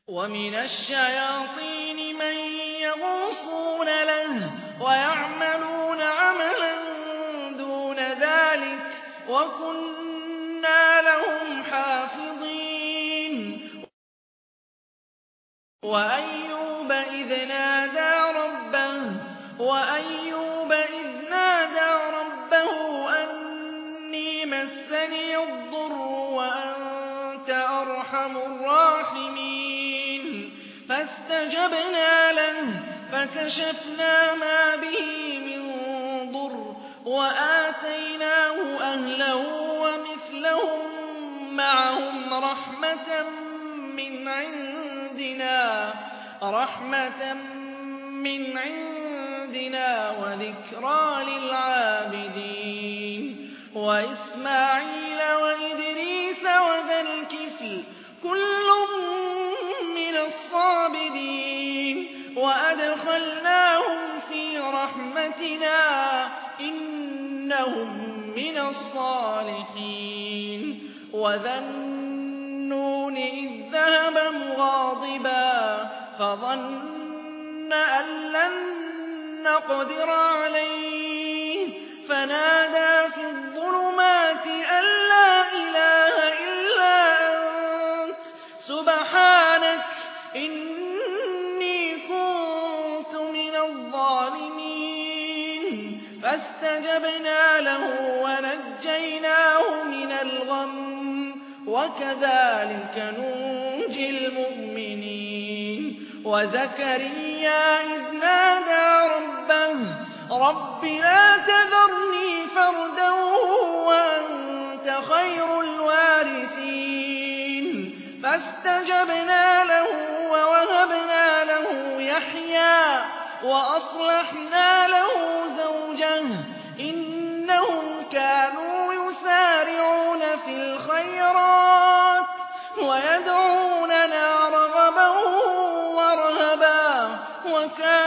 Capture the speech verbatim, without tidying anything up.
ومن الشياطين من يغوصون له ويعملون عملا دون ذلك وكنا لهم حافظين وأيوب إذ نادى ربه وأيوب إذ نادى ربه أني مسني الضر وأنت أرحم الراحمين فاستجبنا له فكشفنا ما به من ضر وآتيناه أهله ومثلهم معهم رحمة من عندنا رحمة من عندنا وذكرى للعابدين وإسماعيل وإدريس وذا الكفل كل من الصابرين وأدخلناهم في رحمتنا إنهم من الصالحين وذا النون إذ ذهب مغاضبا فظن أن لن نقدر عليه فنادى في الظلمات أن لا إله إلا أنت سبحانك إني كنت من الظالمين فاستجبنا له ونجيناه من الغم وكذلك ننجي المؤمنين وزكريا إذ نادى ربه رب لا تذرني فردا وأنت خير الوارثين فاستجبنا له ووهبنا له يحيى وأصلحنا له زوجه إنهم كانوا يسارعون في الخيرات ويدعوننا رغبا ورهبا وكانوا